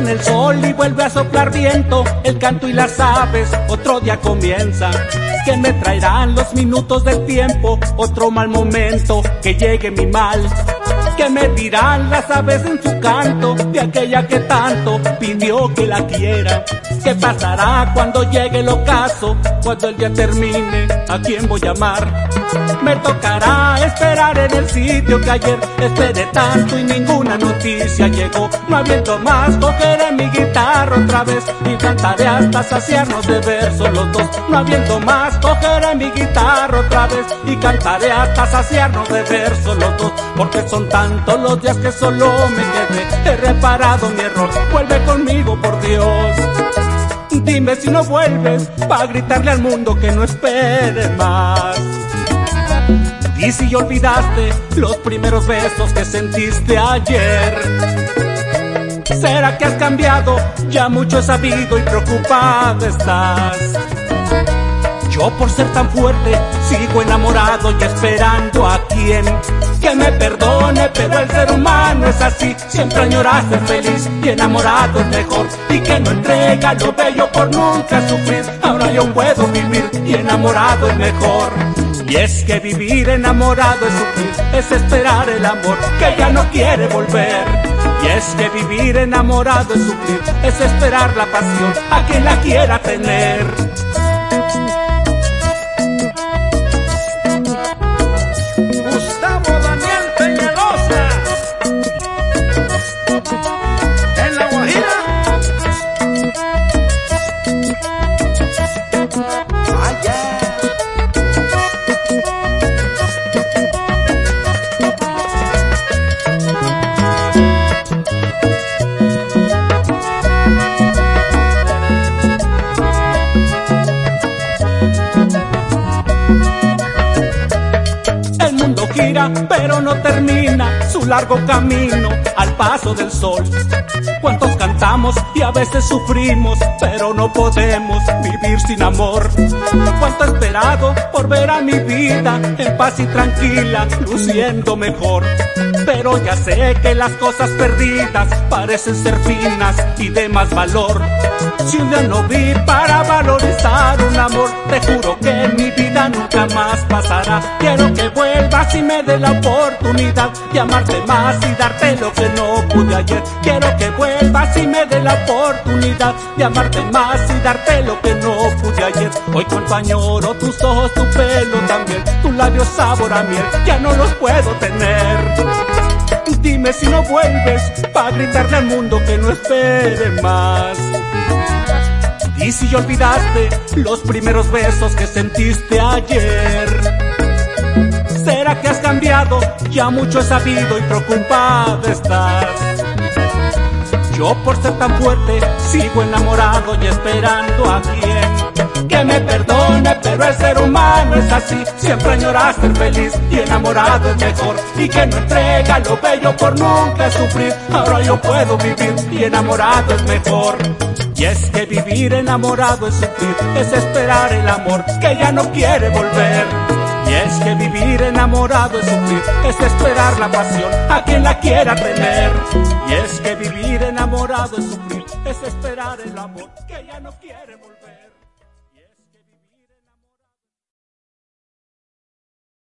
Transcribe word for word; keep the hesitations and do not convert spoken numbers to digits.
pone el sol y vuelve a soplar viento, el canto y las aves, otro día comienza. Que me traerán los minutos del tiempo, otro mal momento, que llegue mi mal. Que me dirán las aves en su canto, de aquella que tanto pidió que la quiera. ¿Qué pasará cuando llegue el ocaso? Cuando el día termine, ¿a quién voy a amar? Me tocará esperar en el sitio que ayer esperé tanto y ninguna noticia llegó. No aviento más, cogeré mi guitarra otra vez y cantaré hasta saciarnos de versos los dos. No aviento más, cogeré mi guitarra otra vez y cantaré hasta saciarnos de versos los dos. Porque son tantos los días que solo me quedé, he reparado mi error, vuelve conmigo por Dios. Dime si no vuelves, pa' gritarle al mundo que no espere más. Y si olvidaste los primeros besos que sentiste ayer, ¿será que has cambiado? Ya mucho he sabido y preocupada estás. Yo por ser tan fuerte sigo enamorado y esperando a quien que me perdone, pero el ser humano es así. Siempre añora ser feliz y enamorado es mejor, y que no entrega lo bello por nunca sufrir. Ahora yo puedo vivir y enamorado es mejor. Y es que vivir enamorado es sufrir, es esperar el amor que ya no quiere volver. Y es que vivir enamorado es sufrir, es esperar la pasión a quien la quiera tener. Gustavo Daniel Peñalosa, en La Guajira. Gira, pero no termina su largo camino al paso del sol. Cuántos cantamos y a veces sufrimos, pero no podemos vivir sin amor. Cuánto he esperado por ver a mi vida en paz y tranquila, luciendo mejor. Pero ya sé que las cosas perdidas parecen ser finas y de más valor. Si un día no vi para valorizar un amor, te juro que en mi vida nunca más pasará. Quiero que vuelvas y me dé la oportunidad de amarte más y darte lo que no pude ayer. Quiero que vuelvas y me dé la oportunidad de amarte más y darte lo que no pude ayer. Hoy cuánto añoro tus ojos, tu pelo también, tus labios sabor a miel, ya no los puedo tener. Dime si no vuelves, pa' gritarle al mundo que no espere más. Y si olvidaste los primeros besos que sentiste ayer, ¿será que has cambiado? Ya mucho he sabido y preocupada estás. Yo por ser tan fuerte sigo enamorado y esperando a quien que me perdone, pero el ser humano es así. Siempre añora ser feliz y enamorado es mejor, y que no entrega lo bello por nunca sufrir. Ahora yo puedo vivir y enamorado es mejor. Y es que vivir enamorado es sufrir, es esperar el amor que ya no quiere volver. Y es que vivir enamorado es sufrir, es esperar la pasión a quien la quiera tener. Y es que vivir enamorado es sufrir, es esperar el amor que ya no quiere volver.